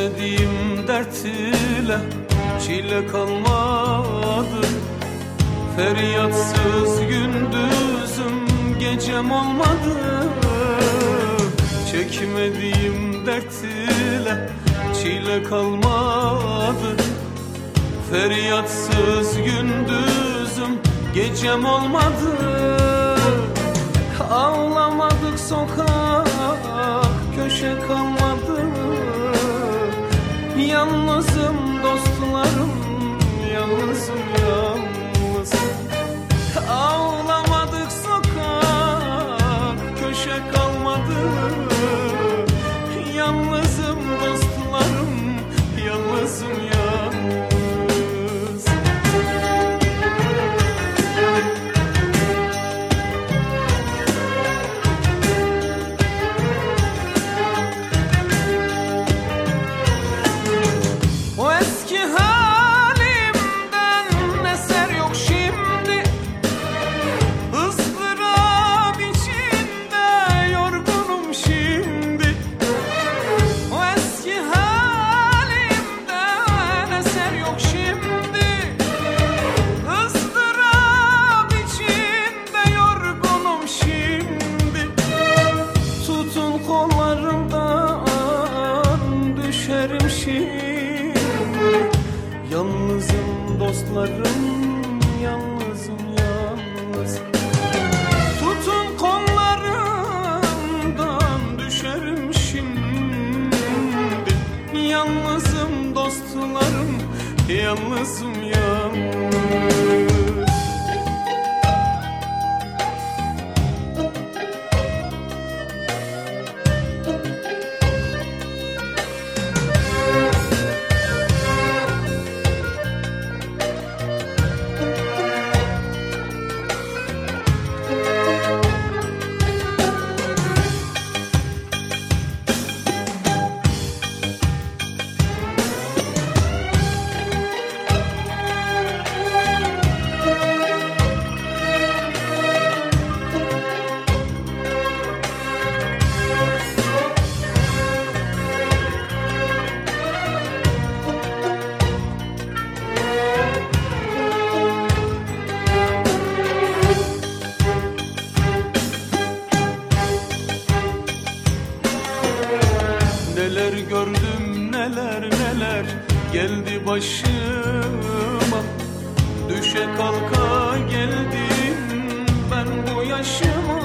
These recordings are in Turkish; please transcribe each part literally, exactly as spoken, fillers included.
Çekmediğim dert ile çile kalmadı. Feryatsız gündüzüm gecem olmadı. Çekmediğim dert ile çile kalmadı. Feryatsız gündüzüm gecem olmadı. Ağlamadık sokak köşe kalmadı. Yalnızım dostlarım, yalnızım yalnız. Ağlamadık sokak köşe kalmadı. Yalnızım dostlarım, yalnızım yalnız. Yalnızım dostlarım, yalnızım yalnız. Tutun kollarımdan düşerim şimdi. Yalnızım dostlarım, yalnızım yalnız. Neler gördüm neler neler geldi başıma. Düşe kalka geldim ben bu yaşıma.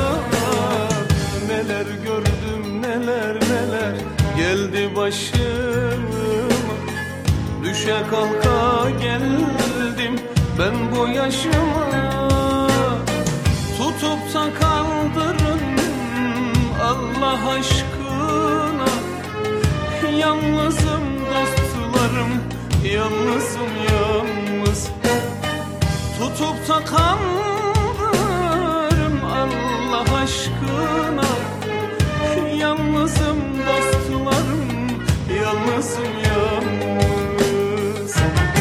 Neler gördüm neler neler geldi başıma. Düşe kalka geldim ben bu yaşıma. Tutup da kaldırın Allah aşkına. Yalnızım dostlarım, yalnızım yalnız. Tutup da kaldırın Allah aşkına. Yalnızım dostlarım, yalnızım yalnız.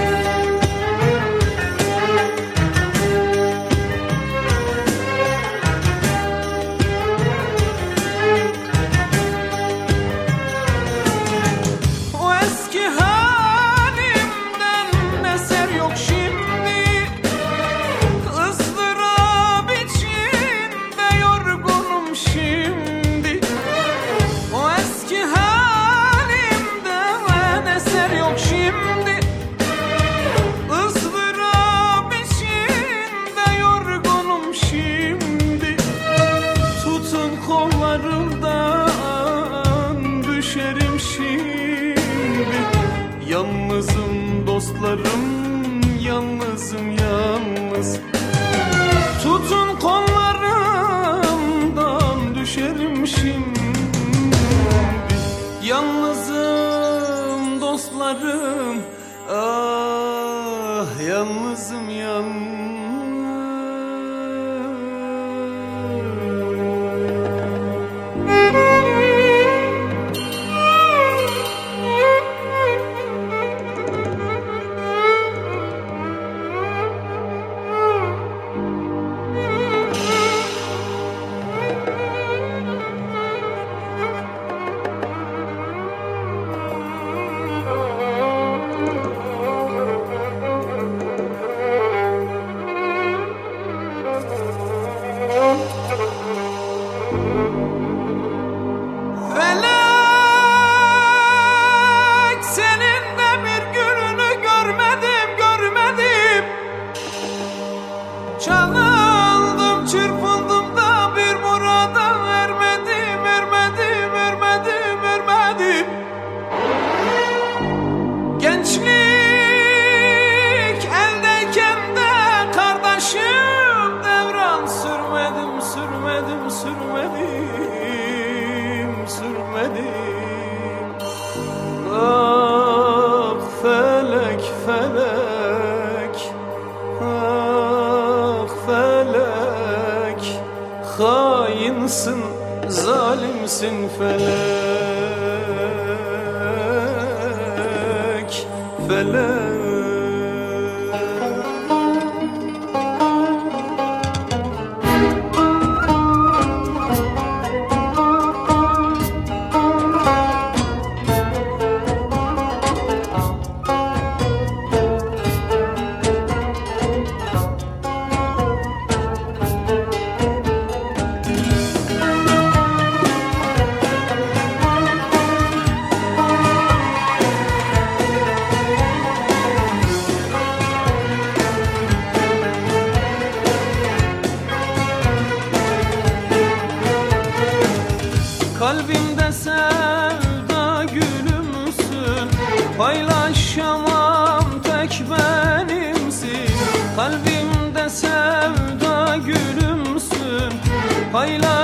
Yalnızım dostlarım, yalnızım yalnız. Tutun kollarımdan düşerim şimdi. Yalnızım dostlarım, ah yalnızım yalnız. haksızsın, zalimsin felek, felek. Kalbimde sevda gülümsün, paylaşamam tek benimsin. Kalbimde sevda gülümsün, paylaşamam